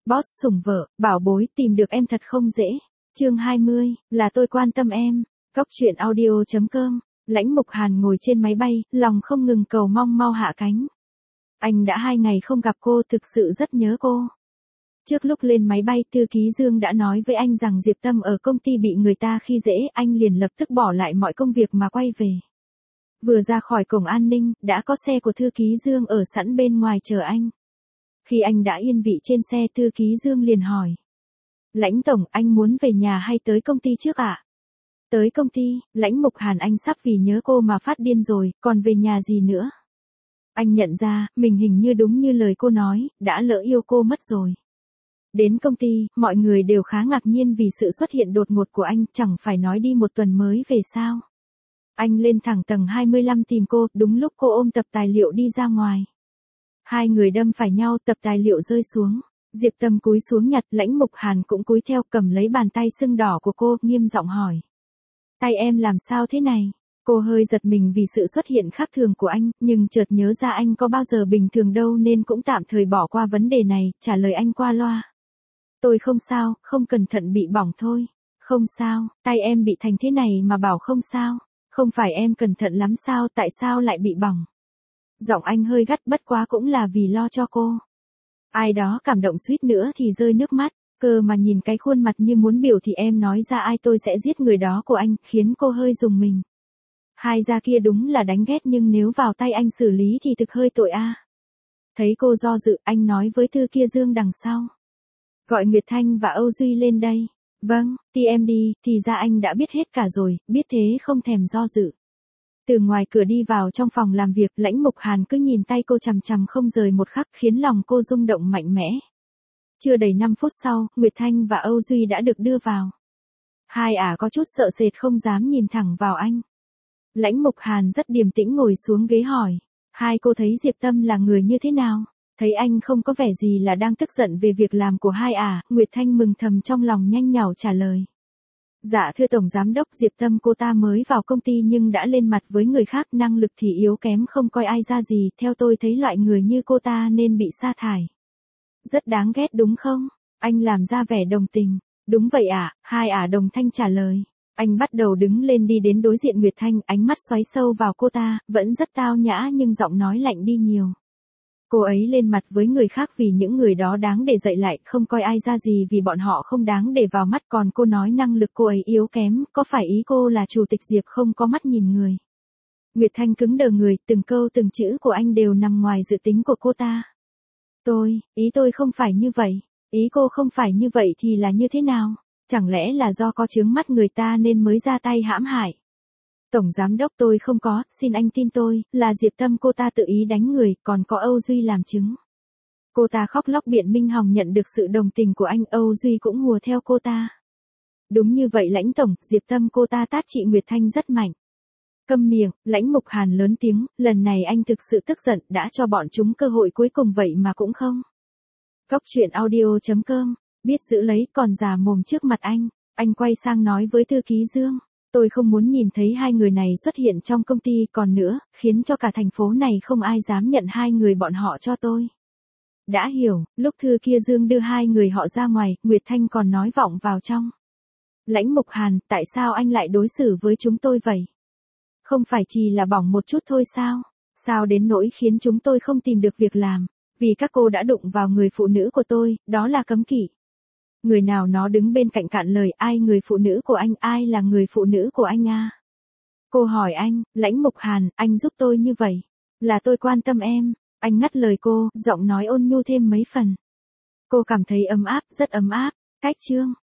Boss sủng vợ, bảo bối, tìm được em thật không dễ. Chương 20, là tôi quan tâm em. Cóc truyện audio.com. Lãnh Mục Hàn ngồi trên máy bay, lòng không ngừng cầu mong mau hạ cánh. Anh đã 2 ngày không gặp cô, thực sự rất nhớ cô. Trước lúc lên máy bay, thư ký Dương đã nói với anh rằng Diệp Tâm ở công ty bị người ta khi dễ, anh liền lập tức bỏ lại mọi công việc mà quay về. Vừa ra khỏi cổng an ninh, đã có xe của thư ký Dương ở sẵn bên ngoài chờ anh. Khi anh đã yên vị trên xe, thư ký Dương liền hỏi. Lãnh tổng, anh muốn về nhà hay tới công ty trước ạ? Tới công ty, Lãnh Mục Hàn, anh sắp vì nhớ cô mà phát điên rồi, còn về nhà gì nữa? Anh nhận ra, mình hình như đúng như lời cô nói, đã lỡ yêu cô mất rồi. Đến công ty, mọi người đều khá ngạc nhiên vì sự xuất hiện đột ngột của anh, chẳng phải nói đi 1 tuần mới về sao. Anh lên thẳng tầng 25 tìm cô, đúng lúc cô ôm tập tài liệu đi ra ngoài. Hai người đâm phải nhau, tập tài liệu rơi xuống. Diệp Tâm cúi xuống nhặt, Lãnh Mục Hàn cũng cúi theo, cầm lấy bàn tay sưng đỏ của cô, nghiêm giọng hỏi. Tay em làm sao thế này? Cô hơi giật mình vì sự xuất hiện khác thường của anh, nhưng chợt nhớ ra anh có bao giờ bình thường đâu nên cũng tạm thời bỏ qua vấn đề này, trả lời anh qua loa. Tôi không sao, không cẩn thận bị bỏng thôi. Không sao, tay em bị thành thế này mà bảo không sao. Không phải em cẩn thận lắm sao, tại sao lại bị bỏng? Giọng anh hơi gắt, bất quá cũng là vì lo cho cô. Ai đó cảm động suýt nữa thì rơi nước mắt, cơ mà nhìn cái khuôn mặt như muốn biểu thì em nói ra ai tôi sẽ giết người đó của anh, khiến cô hơi rùng mình. Hai da kia đúng là đánh ghét nhưng nếu vào tay anh xử lý thì thực hơi tội a. Thấy cô do dự, anh nói với thư kia Dương đằng sau. Gọi Nguyệt Thanh và Âu Duy lên đây. Vâng, em đi, thì ra anh đã biết hết cả rồi, biết thế không thèm do dự. Từ ngoài cửa đi vào trong phòng làm việc, Lãnh Mục Hàn cứ nhìn tay cô chằm chằm không rời một khắc, khiến lòng cô rung động mạnh mẽ. Chưa đầy 5 phút sau, Nguyệt Thanh và Âu Duy đã được đưa vào. Hai ả có chút sợ sệt không dám nhìn thẳng vào anh. Lãnh Mục Hàn rất điềm tĩnh ngồi xuống ghế hỏi. Hai cô thấy Diệp Tâm là người như thế nào? Thấy anh không có vẻ gì là đang tức giận về việc làm của hai ả, Nguyệt Thanh mừng thầm trong lòng nhanh nhảu trả lời. Dạ thưa Tổng Giám đốc, Diệp Tâm cô ta mới vào công ty nhưng đã lên mặt với người khác, năng lực thì yếu kém không coi ai ra gì, theo tôi thấy loại người như cô ta nên bị sa thải. Rất đáng ghét đúng không? Anh làm ra vẻ đồng tình. Đúng vậy ạ, hai ả đồng thanh trả lời. Anh bắt đầu đứng lên đi đến đối diện Nguyệt Thanh, ánh mắt xoáy sâu vào cô ta, vẫn rất tao nhã nhưng giọng nói lạnh đi nhiều. Cô ấy lên mặt với người khác vì những người đó đáng để dạy lại, không coi ai ra gì vì bọn họ không đáng để vào mắt, còn cô nói năng lực cô ấy yếu kém, có phải ý cô là chủ tịch Diệp không có mắt nhìn người? Nguyệt Thanh cứng đờ người, từng câu từng chữ của anh đều nằm ngoài dự tính của cô ta. Ý tôi không phải như vậy, ý cô không phải như vậy thì là như thế nào? Chẳng lẽ là do có chướng mắt người ta nên mới ra tay hãm hại? Tổng Giám đốc tôi không có, xin anh tin tôi, là Diệp Tâm cô ta tự ý đánh người, còn có Âu Duy làm chứng. Cô ta khóc lóc biện minh hòng nhận được sự đồng tình của anh, Âu Duy cũng hùa theo cô ta. Đúng như vậy Lãnh Tổng, Diệp Tâm cô ta tát chị Nguyệt Thanh rất mạnh. Câm miệng, Lãnh Mục Hàn lớn tiếng, lần này anh thực sự tức giận, đã cho bọn chúng cơ hội cuối cùng vậy mà cũng không. Cóc truyện audio.com, biết giữ lấy còn già mồm trước mặt anh quay sang nói với thư ký Dương. Tôi không muốn nhìn thấy hai người này xuất hiện trong công ty còn nữa, khiến cho cả thành phố này không ai dám nhận hai người bọn họ cho tôi. Đã hiểu, lúc thư kia Dương đưa hai người họ ra ngoài, Nguyệt Thanh còn nói vọng vào trong. Lãnh Mục Hàn, tại sao anh lại đối xử với chúng tôi vậy? Không phải chỉ là bỏng một chút thôi sao? Sao đến nỗi khiến chúng tôi không tìm được việc làm? Vì các cô đã đụng vào người phụ nữ của tôi, đó là cấm kỵ. Người nào nó đứng bên cạnh cạn lời, ai người phụ nữ của anh, ai là người phụ nữ của anh à? Cô hỏi anh, Lãnh Mục Hàn, anh giúp tôi như vậy. Là tôi quan tâm em. Anh ngắt lời cô, giọng nói ôn nhu thêm mấy phần. Cô cảm thấy ấm áp, rất ấm áp. Cách chương.